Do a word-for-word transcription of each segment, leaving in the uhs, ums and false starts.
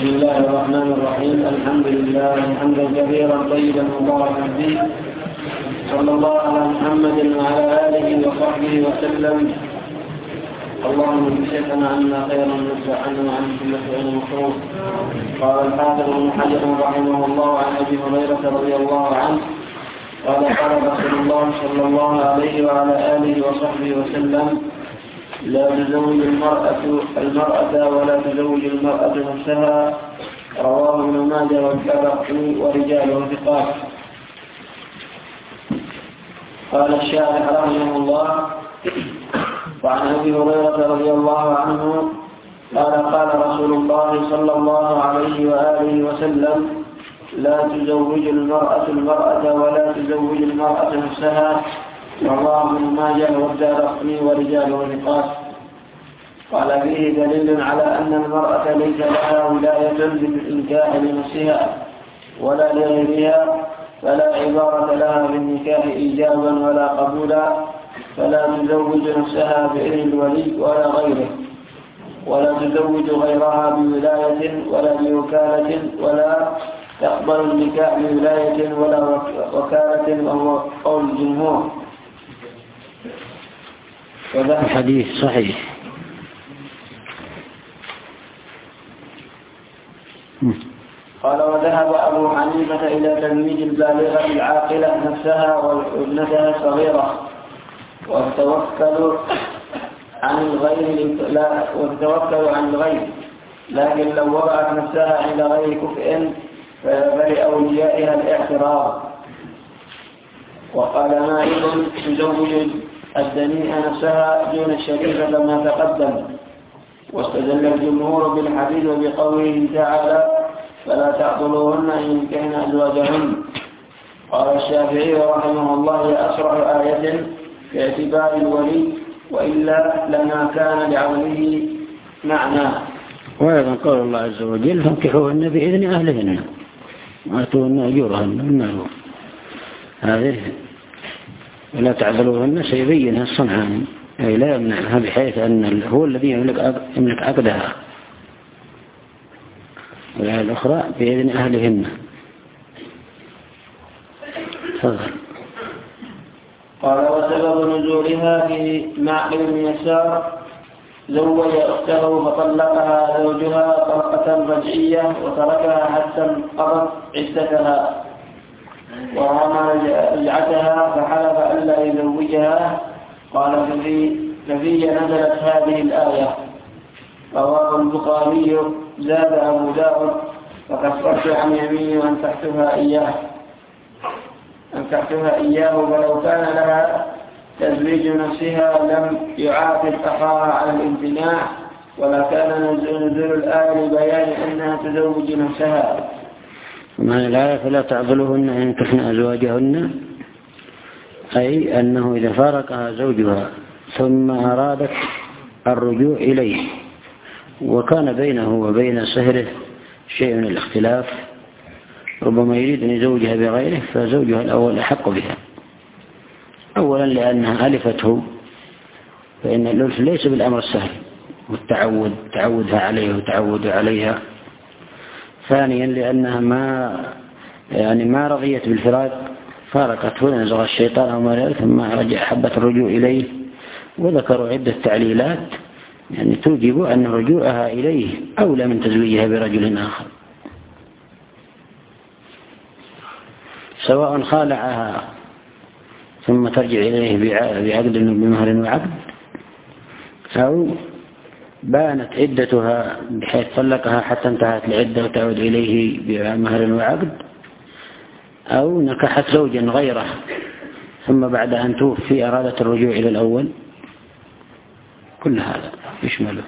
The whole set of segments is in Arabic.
بسم الله الرحمن الرحيم. الحمد لله حمدا كثيرا طيبا مباركا فيه، صلى الله على محمد وعلى آله وصحبه وسلم. اللهم بشفنا عنا خيرا نصر عنا وعن كل شيء مكروه. قال الحافظ ابن حجر رحمه الله عن ابي هريره رضي الله عنه قال قال رسول الله صلى الله عليه وعلى آله وصحبه وسلم: لا تزوج المرأة المرأة ولا تزوج المرأة نفسها. رواه ابن ماجه والدارقطني ورجاله ثقات. قال الشارح رحمه الله: وعن ابي هريره رضي الله عنه قال قال رسول الله صلى الله عليه واله وسلم: لا تزوج المرأة المرأة ولا تزوج المرأة نفسها. رواه ابن ماجه والدارقطني ورجاله ثقات. قال فيه دليل على أن المرأة ليس لها ولاية بالإنكاح لنفسها ولا لغيرها، فلا عبارة لها بالنكاح إيجابا ولا قبولا، فلا تزوج نفسها بإذن الولي ولا غيره، ولا تزوج غيرها بولاية ولا بوكالة، ولا تقبل النكاح بولاية ولا وكالة، وهو قول الجمهور. الحديث صحيح. قال: وذهب أبو حنيفة إلى تزويج البالغة العاقلة نفسها وابنتها الصغيرة، وتتوكل عن الغير لا وتتوكل عن الغير، لكن لو وضعت نفسها عند غير كفء فلأوليائها الاعتراض. وقال مالك: تزوج الدنيئة نفسها دون الشريفة كما تقدم. واستدل الجمهور بالحديث بقوله تعالى: فلا تعضلوهن إن ينكحن أزواجهن. قال الشافعي رحمه الله: هي أسرع آية في اعتبار الولي، وإلا لما كان لعوله معنى. وأيضا قال الله عز وجل: فانكحوهن بإذن أهلهن وآتوهن أجورهن بالمعروف. هذه ولا تعضلوهن سيبينها الصنعان، أي لا يمنعها، بحيث أن هو الذي يملك عقدها، والآية الأخرى بإذن أهلهن. تفضل. قال: وسبب نزولها في معقل بن يسار: زوج أخته فطلقها زوجها طلقة رجعية وتركها حتى انقضت عدتها، ورمى رجعتها فحلف ألا يزوجها. قال: ففي نزلت هذه الآية. رواه البخاري. زاد أبو داود: فكفرت عن يميني وأنكحتها إياه أنكحتها إياه ولو كان لها تزويج نفسها لم يعاقب أخاها على الامتناع، ولا كان نزول الآية لبيان أنها تزوج نفسها. معنى الآية: فلا تعضلوهن إن ينكحن أزواجهن، أي أنه إذا فارقها زوجها ثم أرادت الرجوع إليه وكان بينه وبين سهره شيء من الاختلاف، ربما يريد أن يزوجها بغيره، فزوجها الأول أحق بها. أولا لأنها ألفته، فإن الألف ليس بالأمر السهل، والتعود تعودها عليه وتعود عليها. ثانيا لأنها ما يعني ما رضيت بالفراق، فارقته ونزغ الشيطان أو ما ذلك، ثم رجع حبت الرجوع إليه. وذكروا عدة تعليلات يعني توجب أن رجوعها إليه أولى من تزويجها برجل آخر، سواء خالعها ثم ترجع إليه بعقد بمهر وعقد، أو بانت عدتها بحيث طلقها حتى انتهت العدة وتعود إليه بمهر وعقد، أو نكحت زوجا غيره ثم بعد أن توفي أرادت الرجوع إلى الأول. كل هذا يشمله.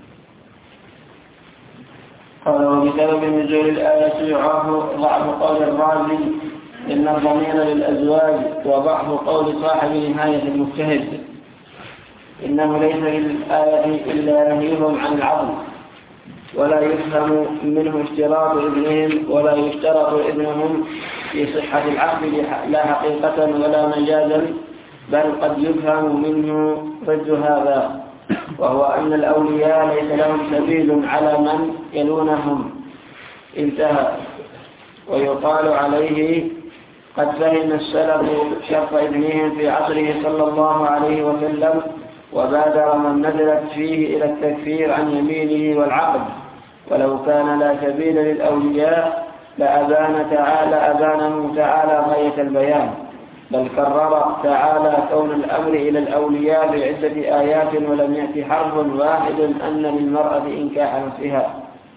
قال: وبسبب نزول الآية يعرف ضعف قول الرازي إن الضمير للأزواج، وضعف قول صاحب نهاية المجتهد إنه ليس للآية إلا نهيهم عن العظم، ولا يفهم منه اشتراط ابنهم ولا يشترط ابنهم في صحة العقد لا حقيقة ولا مجازا، بل قد يفهم منه رد هذا، وهو أن الأولياء ليس لهم سبيل على من يلونهم انتهى. ويقال عليه قد فهم السلف شرط ابنهم في عصره صلى الله عليه وسلم، وبادر من نزلت فيه إلى التكفير عن يمينه والعقد، ولو كان لا سبيل للأولياء لأبان تعالى أبانه تعالى غاية البيان، بل كرر تعالى كون الأمر إلى الأولياء بعدة آيات، ولم يأتي حرف واحد أن للمرأة إنكاح نفسها.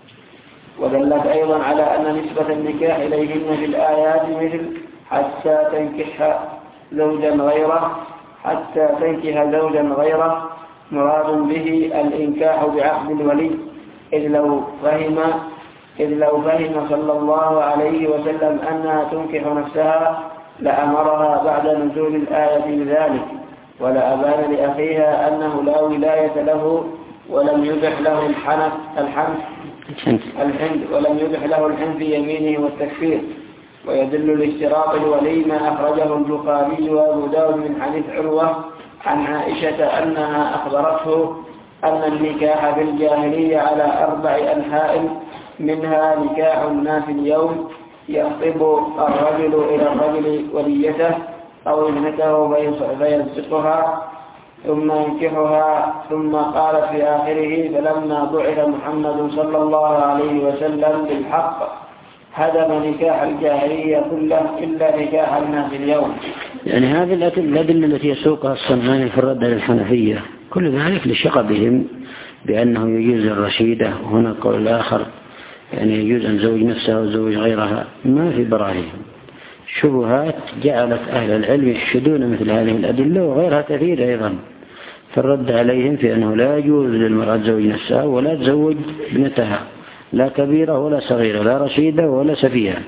ودلت أيضا على أن نسبة النكاح إليهن في الآيات مثل حتى تنكح زوجا غيره حتى تنكح زوجا غيره مراد به الإنكاح بعقد الولي، إذ لو فهم إذ لو فهم صلى الله عليه وسلم أنها تنكح نفسها لأمرها بعد نزول الآية بذلك، ولأبان لأخيها أنه لا ولاية له، ولم يبح له الحنف الحنف الحنف ولم يبح له الحنف في يمينه والتكفير. ويدل الاشتراط الولي ما أخرجه البخاري وأبو داود من حديث عروة عن عائشة أنها أخبرته أن النكاح في الجاهلية على أربع أنحاء، منها نكاح الناس اليوم يخطب الرجل إلى الرجل وليته أو ابنته فيلصقها ثم ينكحها، ثم قال في آخره فلما بعث محمد صلى الله عليه وسلم بالحق هدم نكاح الجاهلية كله إلا نكاح الناس اليوم. يعني هذه الأدلة التي يسوقها الصنعاني في الرد للحنفية كل ذلك لشغبهم بأنه يجوز الرشيدة، وهنا قول الآخر يعني يجوز أن زوج نفسها وزوج غيرها، ما في براهين. شبهات جعلت أهل العلم يحشدون مثل هذه الأدلة وغيرها كثير أيضا، فالرد عليهم في أنه لا يجوز للمرأة تزوج نفسها ولا تزوج ابنتها، لا كبيرة ولا صغيرة، لا رشيدة ولا سفيهة.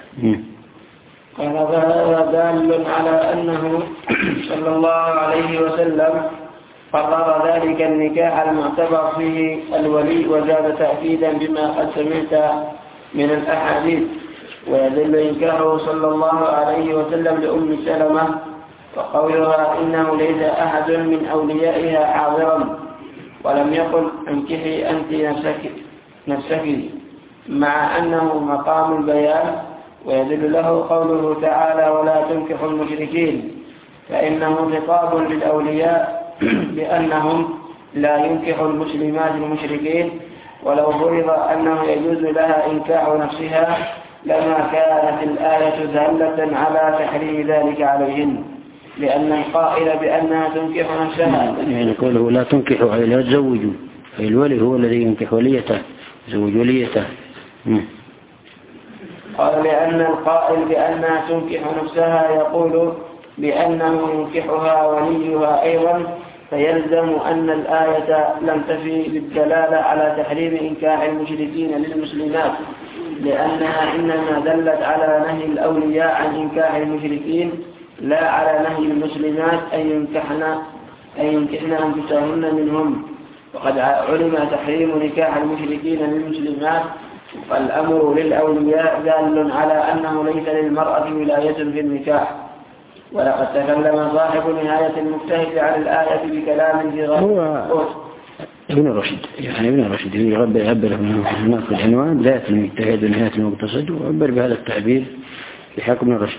قال هذا دال على أنه صلى الله عليه وسلم قرر ذلك النكاح المعتبر فيه الولي، وزاد تأكيدا بما قد سمعت من الأحاديث. ويدل إنكاره صلى الله عليه وسلم لأم سلمة وقولها إنه ليس أحد من أوليائها حاضرا، ولم يقل انكحي أنت نفسك, نفسك مع أنه مقام البيان. ويدل له قوله تعالى ولا تنكحوا المشركين، فإنه خطاب للأولياء بأنهم لا ينكحوا المسلمات المشركين، ولو فرض أنه يجوز لها إنكاح نفسها لما كانت الآية دالة على تحريم ذلك عليهن، لأن القائل بأنها تنكح نفسها يعني قوله لا تنكحوا أي لا تزوجوا، الولي هو الذي ينكح وليته زوج وليته. قال لأن القائل بأنها تنكح نفسها يقول بأنه ينكحها وليها أيضا، فيلزم أن الآية لم تفي بالدلالة على تحريم إنكاح المشركين للمسلمات، لأنها إنما دلت على نهي الأولياء عن إنكاح المشركين لا على نهي المسلمات أن ينكحن أن ينكحن أنفسهن منهم. وقد علم تحريم نكاح المشركين للمسلمات، فالأمر للأولياء دال على أنه ليس للمرأة ولاية في النكاح. ولقد تكلم صاحب نهاية المجتهد على الآية بكلام في غير هو ابن رشد، يعني ابن رشد يعبر يعبر هناك العنوان بداية المجتهد ونهاية المقتصد، وعبر بهذا التعبير بحق ابن رشد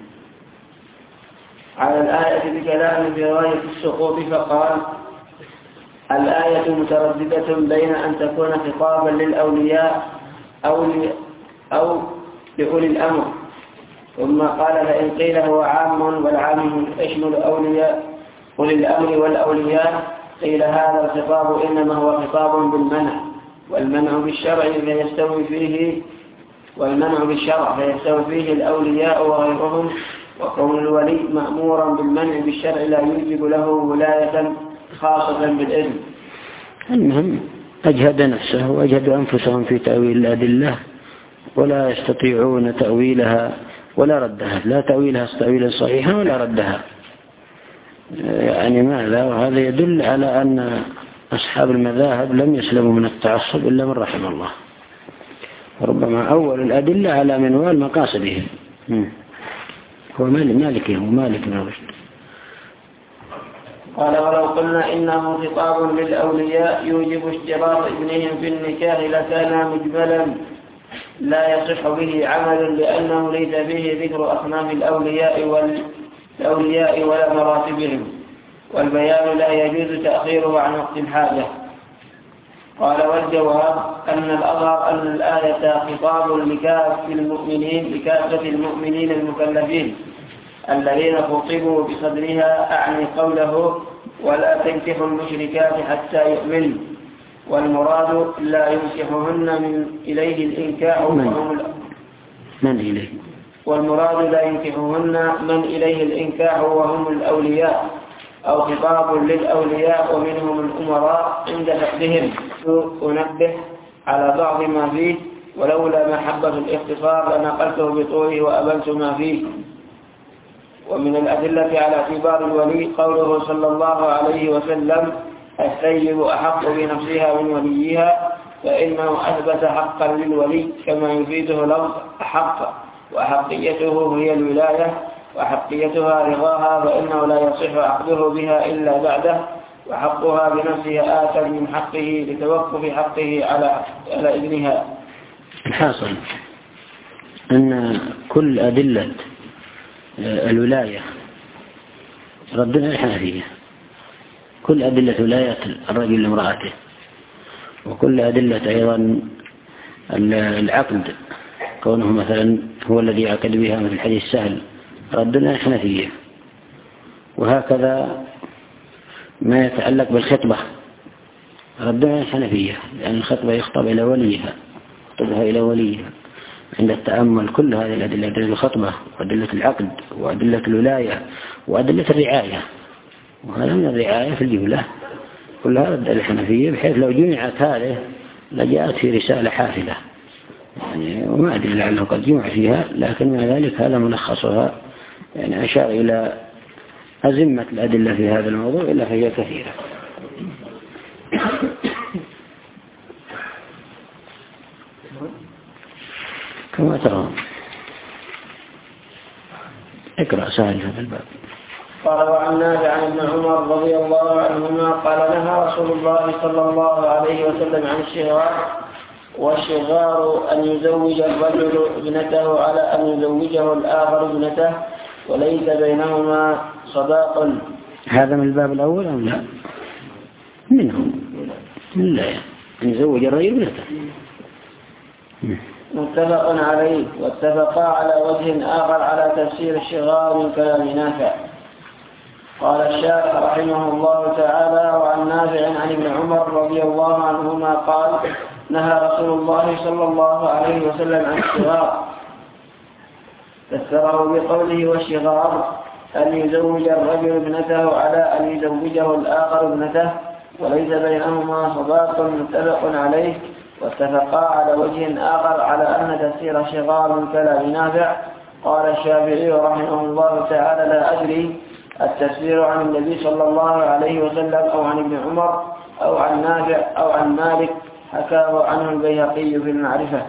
على الآية بكلام في غاية السقوط، فقال الآية مترددة بين أن تكون خطابا للأولياء أو أو لأولي الأمر، ثم قال فإن قيل هو عام والعام يشمل أولياء أولي الأمر والأولياء قيل هذا الخطاب إنما هو خطاب بالمنع، والمنع بالشرع فيستوي فيه والمنع بالشرع فيستوي فيه الأولياء وغيرهم، وكون الولي مأمورا بالمنع بالشرع لا يوجب له ولاية خاصة بالإذن. المهم أجهد نفسه وأجهد أنفسهم في تأويل الأدلة ولا يستطيعون تأويلها ولا ردها، لا تأويلها تأويلا صحيحا ولا ردها. يعني ماذا؟ وهذا يدل على أن أصحاب المذاهب لم يسلموا من التعصب إلا من رحم الله، ربما أول الأدلة على منوال مقاصدهم. هو مالكهم ومالك بن رشد. قال ولو قلنا إنه خطاب للأولياء يوجب اشتراط ابنهم في النكاح لكان مجملا لا يصح به عمل لأنه ليس فيه ذكر أصناف الأولياء والأولياء ولا مراتبهم، والبيان لا يجوز تأخيره عن وقت الحاجة. قال والجواب أن الأظهر أن الآية خطاب لكافة المؤمنين لكافة المؤمنين المكلفين الذين خطبوا بصدرها، أعني قوله ولا تنكحوا المشركات حتى يؤمنوا، والمراد لا ينكحهن من إليه الإنكاح وهم من إليه والمراد لا ينكحهن من إليه الإنكاح وهم الأولياء، أو خطاب للأولياء ومنهم الأمراء عند فقدهم. أنبه على بعض ما فيه، ولولا محبة الاختصار لنقلته بطوله وأبنت ما فيه. ومن الأدلة على اعتبار الولي قوله صلى الله عليه وسلم السيب أحق بنفسها من وليها، فإنه أثبت حقا للولي كما يفيده لفظ أحق، وحقيته هي الولاية، وحقيتها رضاها، فإنه لا يصح عقده بها إلا بعده، وحقها بنفسها آتى من حقه لتوقف حقه على على ابنها. الحاصل أن كل أدلة الولاية ردنا الحنفية، كل أدلة ولاية الرجل لامرأته، وكل أدلة أيضا العقد كونه مثلا هو الذي يعقد بها مثل الحديث سهل ردنا الحنفية. وهكذا ما يتعلق بالخطبة ردنا الحنفية، لأن الخطبة يخطب إلى وليها، يخطبها إلى وليها. عند التأمل كل هذه الأدلة، أدلة الخطبة وأدلة العقد وأدلة الولاية وأدلة الرعاية، وهذا من الرعاية في الجملة كلها رد الحنفية، بحيث لو جمعت هذه لجاءت في رسالة حافلة يعني، وما أدري لعله قد جمع فيها، لكن مع ذلك هذا ملخصها، يعني أشار إلى أزمة الأدلة في هذا الموضوع إلا فهي كثيرة. كما ترى اقرأ سهل هذا الباب. قال وعن نافع عن ابن عمر رضي الله عنهما قال نهى رسول الله صلى الله عليه وسلم عن الشغار، والشغار أن يزوج الرجل ابنته على أن يزوجه الآخر ابنته وليس بينهما صداق. هذا من الباب الأول أم لا؟ منهم لا أن يزوج الرجل ابنته. متفق عليه، واتفقا على وجه آخر على تفسير الشغار من كلام نافع. قال الشارح رحمه الله تعالى وعن نافع عن ابن عمر رضي الله عنهما قال نهى رسول الله صلى الله عليه وسلم عن الشغار، فسره بقوله والشغار أن يزوج الرجل ابنته على أن يزوجه الآخر ابنته وليس بينهما صداق. متفق عليه، واتفقا على وجه آخر على أن تفسير الشغار من كلام نافع. قال الشافعي رحمه الله تعالى لا أدري التفسير عن النبي صلى الله عليه وسلم أو عن ابن عمر أو عن نافع أو عن مالك، حكاه عنه البيهقي في المعرفة.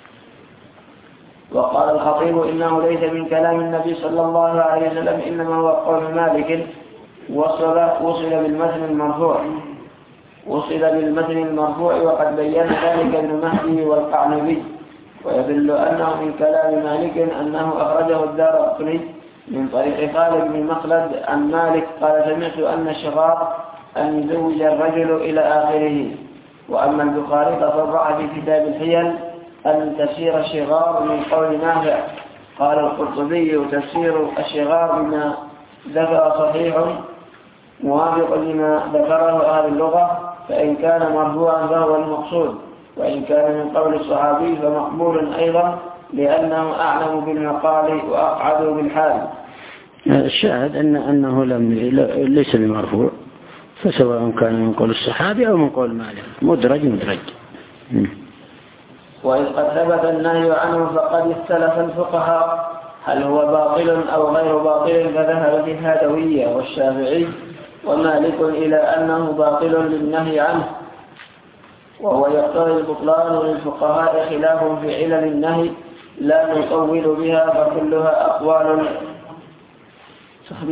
وقال الخطيب إنه ليس من كلام النبي صلى الله عليه وسلم، إنما هو قول مالك وصل وصل بالمتن المرفوع وصل بالمتن المرفوع وقد بين ذلك ابن مهدي والقعنبي. ويدل أنه من كلام مالك أنه أخرجه الدارقطني من طريق خالد بن مخلد عن مالك قال سمعت أن الشغار أن يزوج الرجل إلى آخره. وأما البخاري فصرح في كتاب الحيل أن تفسير الشغار من قول نافع. قال القرطبي تفسير الشغار بما ذكر صحيح موافق لما ذكره أهل اللغة، فإن كان مرفوعا فهو المقصود، وإن كان من قول الصحابي فمقبول أيضا لأنه أعلم بالمقال وأقعد بالحال. الشاهد أن أنه لم ليس بمرفوع، فسواء كان من قول الصحابي أو من قول مالك مدرج مدرج. وإذ قد ثبت النهي عنه فقد اختلف الفقهاء هل هو باطل أو غير باطل، فذهب الهادوية والشافعي ومالك إلى أنه باطل للنهي عنه، وهو يقتضي البطلان للفقهاء خلاف في علل النهي لا نطول بها، فكلها أقوال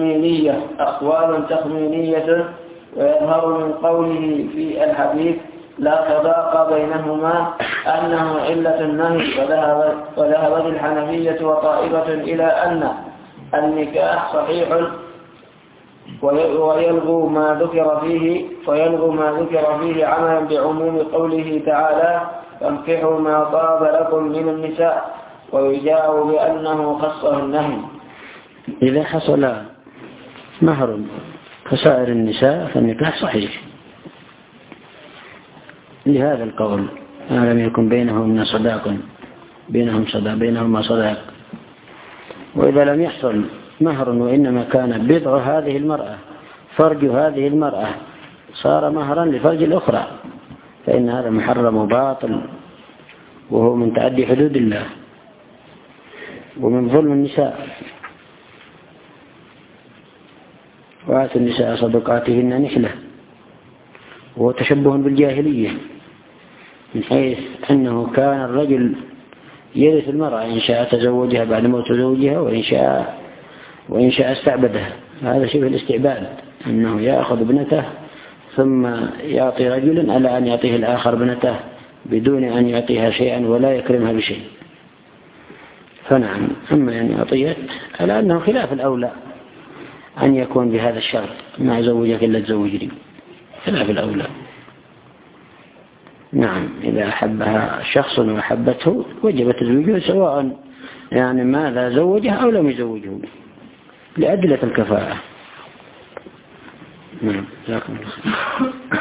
تخمينية أقوال تخمينية ويظهر من قوله في الحديث لا تضاق بينهما أنه علة النهي، وذهب وذهبت الحنفية وطائفة إلى أن النكاح صحيح ويلغو ما ذكر فيه ويلغو ما ذكر فيه عملا بعموم قوله تعالى فانكحوا ما طاب لكم من النساء، ويجاء بأنه خصه النهي. إذا حصل مهر كسائر النساء فالنكاح صحيح لهذا القول، ما لم يكن بينهم صداق بينهم صداق بينهما صداق. وإذا لم يحصل مهر وإنما كان بضع هذه المرأة فرج هذه المرأة صار مهرا لفرج الأخرى، فإن هذا محرم وباطل، وهو من تعدي حدود الله ومن ظلم النساء. وآتوا النساء صدقاتهن نحلة، وهو تشبه بالجاهلية، من حيث أنه كان الرجل يرث المرأة إن شاء تزوجها بعد موت زوجها، وإن شاء وإن شاء استعبدها. هذا شبه الاستعباد، أنه يأخذ ابنته ثم يعطي رجلا على أن يعطيه الآخر ابنته بدون أن يعطيها شيئا ولا يكرمها بشيء. فنعم، أما أن يعطيت على أنه خلاف الأولى أن يكون بهذا الشرط ما زوجك إلا تزوجني، خلاف الأولى. نعم، إذا أحبها شخص وأحبته وجب تزوجه، سواء يعني ماذا زوجه أو لم يزوجه، لأدلة الكفاءة. نعم، جزاكم الله خير.